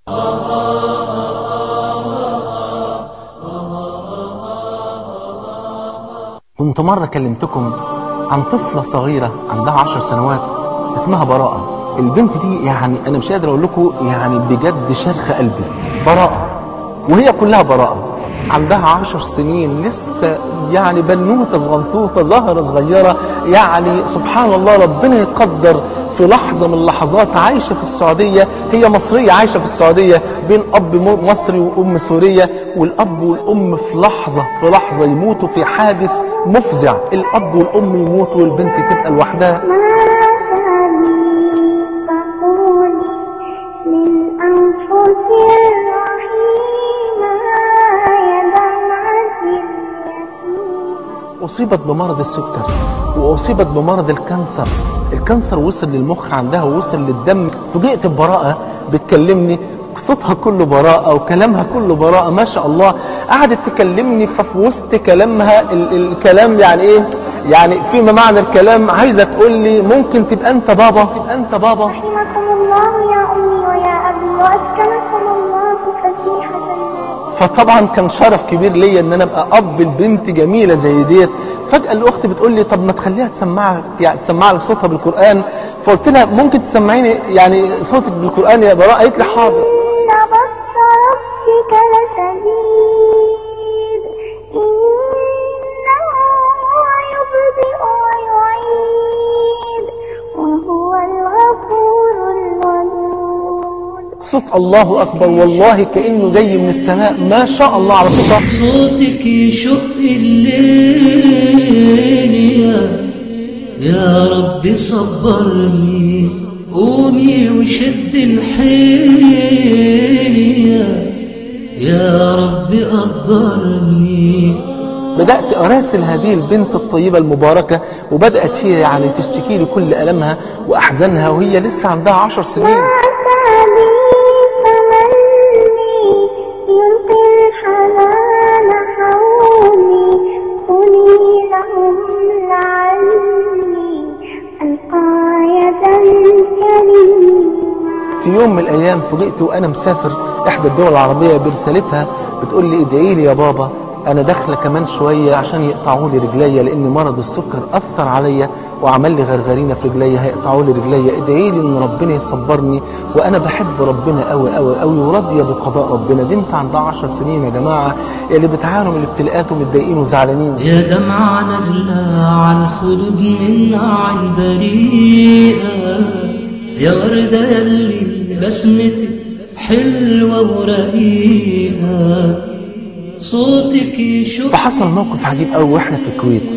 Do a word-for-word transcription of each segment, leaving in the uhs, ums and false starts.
كنت مرة كلمتكم عن طفلة صغيرة عندها عشر سنوات اسمها براءة. البنت دي يعني أنا مش قادر أقول لكم يعني بجد شرخ قلبي. براءة وهي كلها براءة، عندها عشر سنين لسه يعني بنوتة صغنطوطة زهرة صغيرة. يعني سبحان الله ربنا يقدر في لحظة من اللحظات عايشة في السعودية، هي مصرية عايشة في السعودية بين أب مصري وأم سورية، والأب والأم في لحظة في لحظة يموتوا في حادث مفزع. الأب والأم يموتوا والبنت تبقى لوحدها. أصيبت بمرض السكر وأصيبت بمرض الكانسر. الكانسر وصل للمخ عندها ووصل للدم. فوجئت ببراءة بتكلمني، صوتها كله براءة وكلامها كله براءة ما شاء الله. قعدت تكلمني ففي وسط كلامها ال الكلام يعني ايه، يعني فيما معنى الكلام عايزة تقول لي ممكن تبقى انت بابا، تبقى انت بابا. رحمكم الله يا أمي ويا أبي وأسكنكم الله فسيحة الناس. فطبعا كان شرف كبير ليا ان انا ابقى اب البنت جميلة زي ديت. فجأة الأخت بتقول لي طب ما تخليها تسمعك يعني تسمع لك صوتها بالقرآن. فقلت لها ممكن تسمعيني يعني صوتك بالقرآن يا براءة؟ قالت لي حاضر. إن بطش ربك لشديد إنه هو يبدئ ويعيد وهو الغفور الودود. صوت الله أكبر والله كأنه جاي من السماء ما شاء الله على صوتها. صوتك يشق الليل يا رب صبرني، قومي وشد الحيل يا رب قدرني. بدأت أراسل هذه البنت الطيبة المباركة وبدأت فيها يعني تشتكي لي كل ألمها وأحزانها وهي لسه عندها عشر سنين. في يوم من الأيام فوجئت وأنا مسافر إحدى الدول العربية برسالتها بتقول لي ادعي لي يا بابا، أنا داخلة كمان شوية عشان يقطعوا لي رجليا لأن مرض السكر أثر عليا وعمل لي غرغرينة في رجليا، هيقطعوا لي رجليا، ادعي لي إن ربنا يصبرني وأنا بحب ربنا أوي أوي أوي وراضية بقضاء ربنا. بنت عندها عشر سنين يا جماعة اللي بتعانوا من الابتلاءات ومتضايقين وزعلانين. يا دمعة نازلة عن خدود من عن بريئة يا وردة يلي بسمتك حلوة ورقيقة صوتك يشق. فحصل موقف عجيب قوي واحنا في الكويت.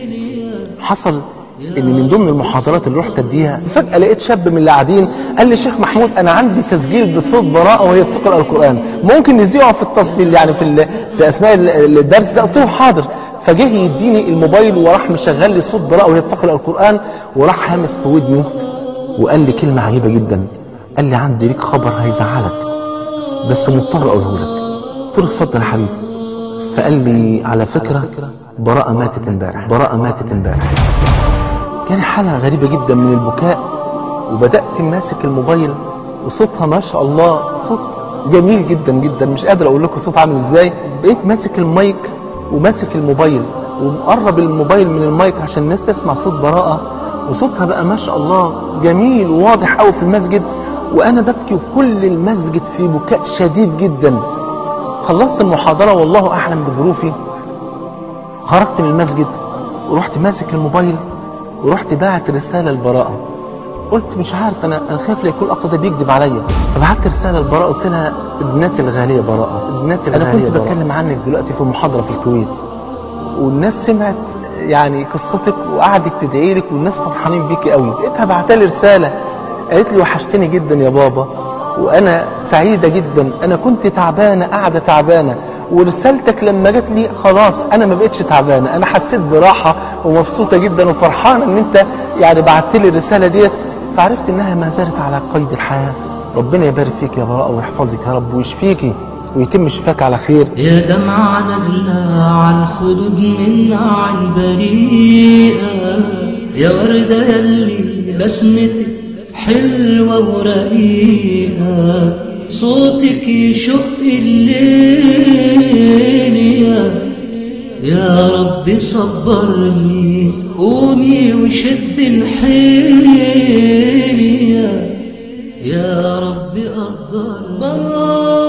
حصل ان من ضمن المحاضرات اللي رحت اديها فجأة لقيت شاب من اللي قاعدين قال لي شيخ محمود انا عندي تسجيل بصوت براءة وهي بتقرأ القرآن، ممكن نذيعه في التصوير يعني في في اثناء الدرس ده؟ قلت له حاضر. فجه يديني الموبايل وراح مشغل لي صوت براءة وهي بتقرأ القرآن وراح هامس في ودني وقال لي كلمة عجيبة جدا. قال لي عندي ليك خبر هيزعلك بس مضطر اقوله لك. قلت له اتفضل يا حبيبي. فقال لي على فكرة براءة ماتت امبارح، براءة ماتت امبارح. كان حالة غريبة جدا من البكاء وبدأت ماسك الموبايل وصوتها ما شاء الله صوت جميل جدا جدا مش قادر اقول لكم صوت عامل ازاي. بقيت ماسك المايك وماسك الموبايل ومقرب الموبايل من المايك عشان الناس تسمع صوت براءة وصوتها بقى ما شاء الله جميل وواضح قوي في المسجد وانا ببكي وكل المسجد في بكاء شديد جدا. خلصت المحاضرة والله اعلم بظروفي، خرجت من المسجد ورحت ماسك الموبايل ورحت باعت رسالة لبراءة. قلت مش عارف انا انا خايف لا يكون الاخ ده بيكذب عليا. فبعت رسالة لبراءة قلت لها ابنتي الغالية براءة، ابنتي الغالية انا كنت براءة. بتكلم عنك دلوقتي في محاضرة في الكويت والناس سمعت يعني قصتك وقعدت تدعي لك والناس فرحانين بيكي قوي. لقيتها بعتلي رسالة قالت لي وحشتني جدا يا بابا وانا سعيدة جدا، انا كنت تعبانة قاعدة تعبانة ورسالتك لما جت لي خلاص انا ما بقتش تعبانة، انا حسيت براحة ومبسوطة جدا وفرحانة ان انت يعني بعت لي الرسالة ديت. فعرفت انها ما زالت على قيد الحياة. ربنا يبارك فيك يا براءة ويحفظك يا رب ويشفيكي ويتم شفاك على خير. يا دمعة نازلة عن خدود من عن بريئة يا وردة يلي بسمتك حلوة ورقيقة صوتك يشق الليل يا يا رب صبرني قومي وشد الحيل يا يا رب قدر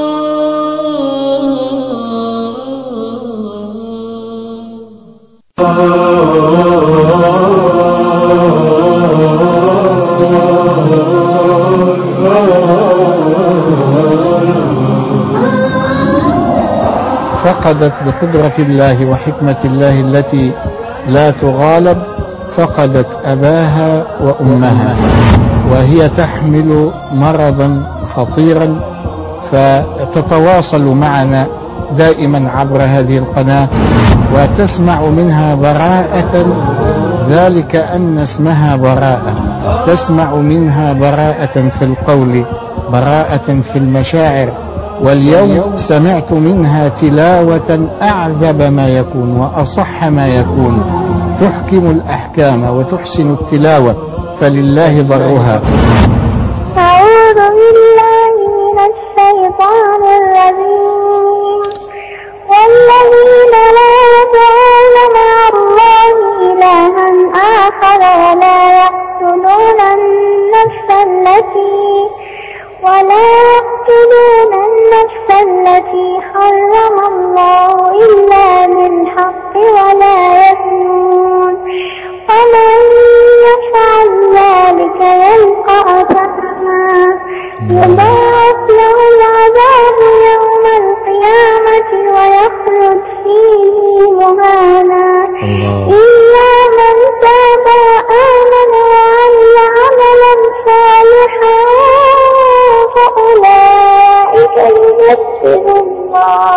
فقدت بقدرة الله وحكمة الله التي لا تغالب، فقدت أباها وأمها، وهي تحمل مرضا خطيرا، فتتواصل معنا دائما عبر هذه القناة وتسمع منها براءة، ذلك أن اسمها براءة، تسمع منها براءة في القول، براءة في المشاعر. واليوم سمعت منها تلاوة أعذب ما يكون وأصح ما يكون، تحكم الأحكام وتحسن التلاوة، فلله ضرها. أعوذ بالله من الشيطان الرجيم. والذين لا يدعون مع الله إلها آخر ولا يقتلون النفس التي ولا يقتلون النفس التي حرم الله إلا بالحق ولا يزنون ومن يفعل ذلك يلقى أثاما يضاعف له العذاب يوم القيامة ويخلد فيه مهانا إلا من تاب وآمن وعمل عملا صالحا فأولئك يبدل الله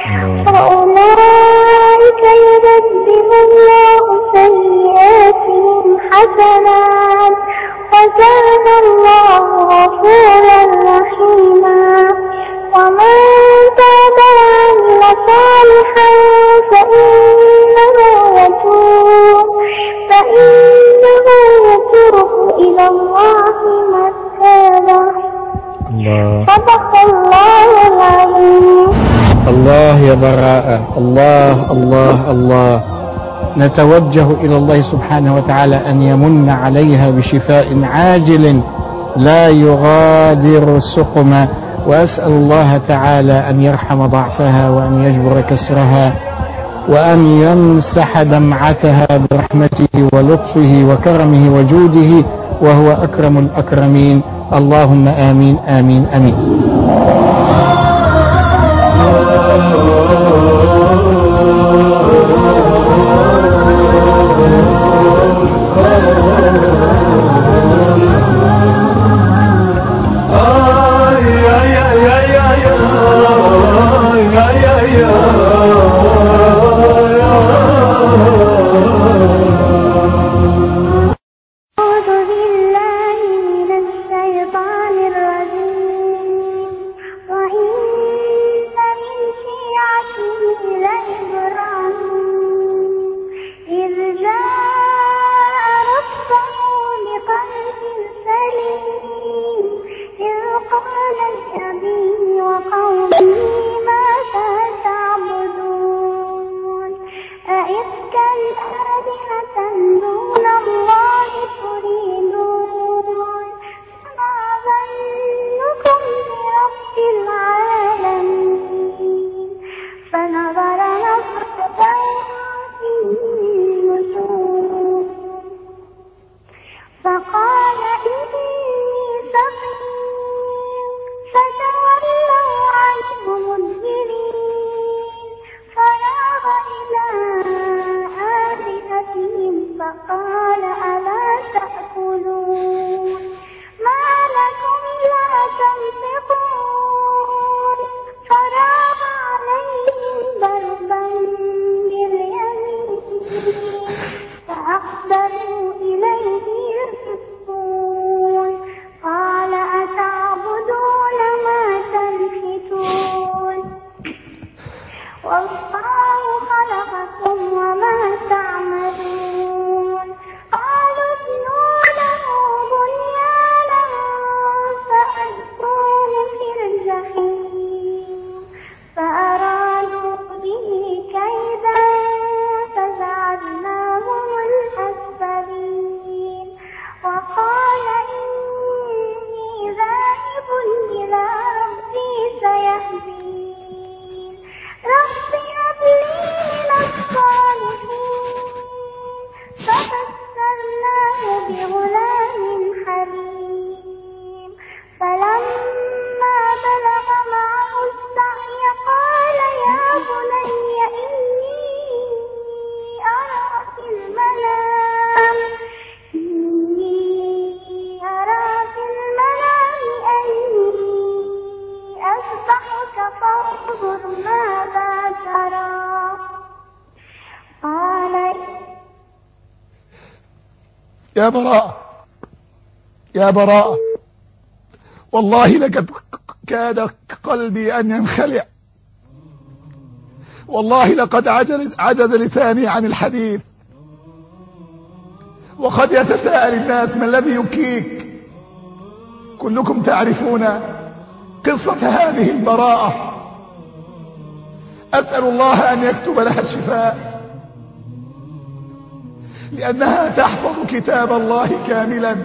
فأولئك يبدل الله سيئاتهم حسنات وكان الله غفورا رحيما. ومن تاب وعمل صالحا فإنه يتوب فإنه يتوب إلى الله متابا. صدق الله العظيم. الله يا براءة، الله الله الله. نتوجه إلى الله سبحانه وتعالى أن يمن عليها بشفاء عاجل لا يغادر سقما، وأسأل الله تعالى أن يرحم ضعفها وأن يجبر كسرها وأن يمسح دمعتها برحمته ولطفه وكرمه وجوده، وهو أكرم الأكرمين. اللهم آمين آمين آمين. انظر ماذا ترى. قال يا براءة يا براءة، والله لقد كاد قلبي أن ينخلع، والله لقد عجز, عجز لساني عن الحديث. وقد يتساءل الناس ما الذي يبكيك؟ كلكم تعرفون قصة هذه البراءة. أسأل الله أن يكتب لها الشفاء، لأنها تحفظ كتاب الله كاملا.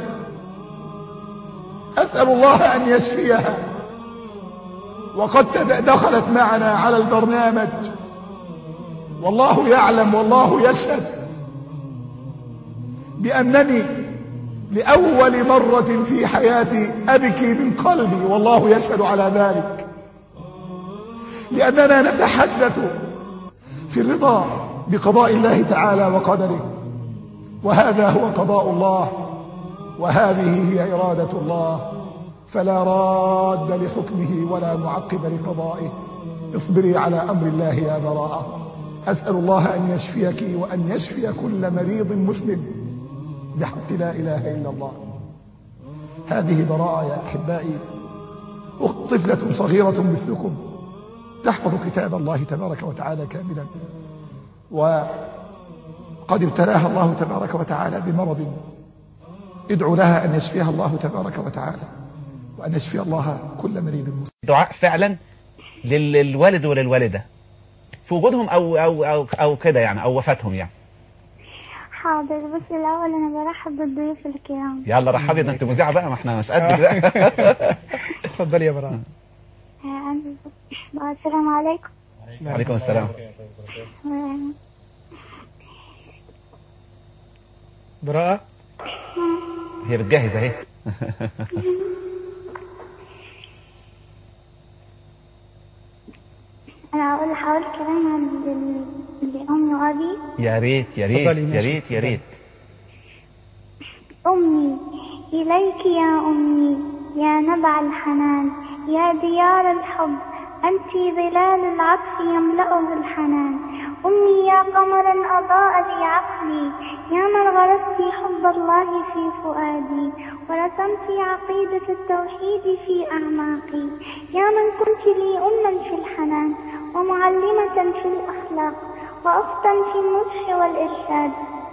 أسأل الله أن يشفيها. وقد دخلت معنا على البرنامج، والله يعلم والله يشهد بأنني لأول مرة في حياتي أبكي من قلبي، والله يشهد على ذلك، لأننا نتحدث في الرضا بقضاء الله تعالى وقدره، وهذا هو قضاء الله، وهذه هي إرادة الله، فلا راد لحكمه ولا معقب لقضائه. اصبري على أمر الله يا براءة. أسأل الله أن يشفيك وأن يشفي كل مريض مسلم بحق لا إله إلا الله. هذه براءة يا أحبائي، طفلة صغيرة مثلكم تحفظ كتاب الله تبارك وتعالى كاملا، وقد ابتلاها الله تبارك وتعالى بمرض. ادعو لها أن يشفيها الله تبارك وتعالى، وأن يشفي الله كل مريض مسلم. دعاء فعلا للوالد وللوالدة في وجودهم أو أو أو أو كده يعني، أو وفاتهم يعني. حاضر، بس الأول أنا برحب بالضيوف الكرام. يلا رحبي، ده أنت مذيعة بقى، ما احنا مش قد بقى. اتفضلي يا براءة. السلام عليكم. وعليكم السلام. براءة هي بتجهز اهي. أنا أقول حاول كلام عن لأمي وأبي. يا ريت يا ريت يا ريت يا ريت. أمي إليك يا أمي يا نبع الحنان، يا ديار الحب أنت ظلال العطف يملأه الحنان. أمي يا قمرا أضاء لي عقلي، يا من غرست حب الله في فؤادي، ورسمت عقيدة التوحيد في أعماقي. يا من كنت لي أما في الحنان، ومعلمة في الأخلاق، وأفتا في النصح والإرشاد.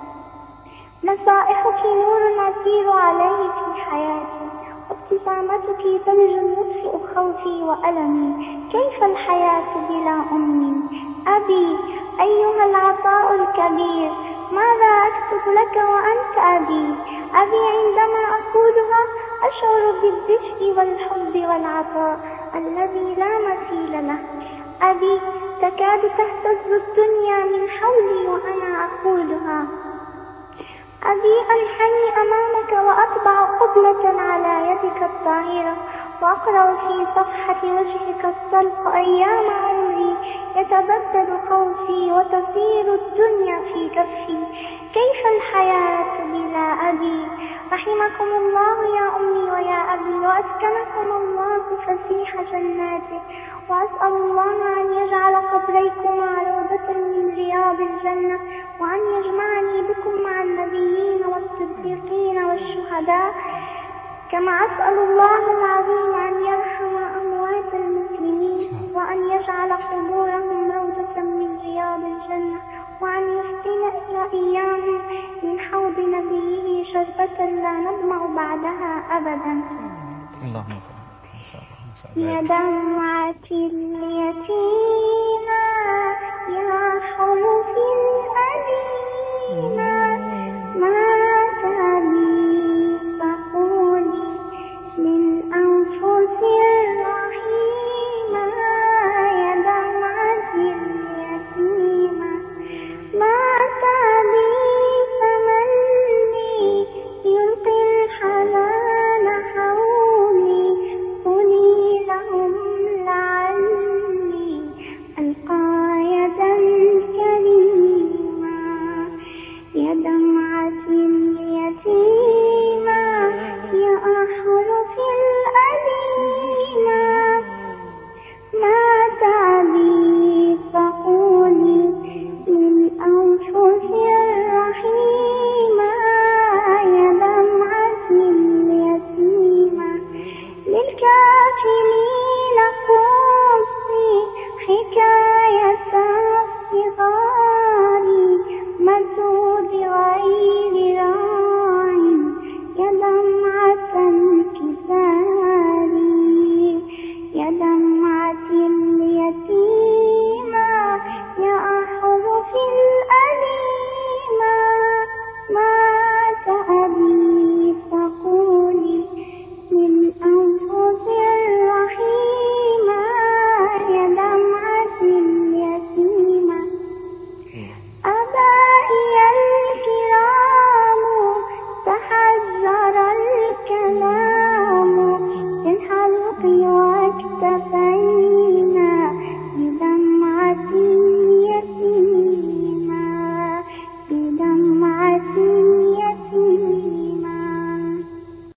نصائحك نور أسير عليه في حياتي، وابتسامتك تمج يطفئ خوفي وألمي. كيف الحياة بلا أمي؟ أبي أيها العطاء الكبير، ماذا أكتب لك وأنت أبي؟ أبي عندما أقولها أشعر بالدفء والحب والعطاء الذي لا مثيل له. أبي تكاد تهتز الدنيا من حولي وأنا أقولها. أبي أنحني أمامك وأطبع قبلة على يدك الطاهرة، وأقرأ في صفحة وجهك الطلق أيام عمري، يتبدد خوفي وتصير الدنيا في كفي. كيف الحياة بلا أبي؟ رحمكم الله يا أمي ويا أبي، وأسكنكم الله فسيح جناته، وأسأل الله أن يجعل قبريكما روضة من رياض الجنة، وأن يجمعني بكم مع النبيين والصديقين والشهداء. كما أسأل الله العظيم أن يرحم أموات المسلمين، وأن يجعل قبورهم روضة من رياض الجنة، وأن يسقينا إياهم من حوض نبيه شربة لا نظمأ بعدها أبدا. اللهم صل ما شاء الله ما شاء الله. يا دمعة اليتيمة يا حروفي الأليمة، مات بي فقولي للأنفس الرحيمة. يا دمعة اليتيمة مات بي فمن لي يلقي الحنان حولي، قولي لهم لعلي صغاري مدود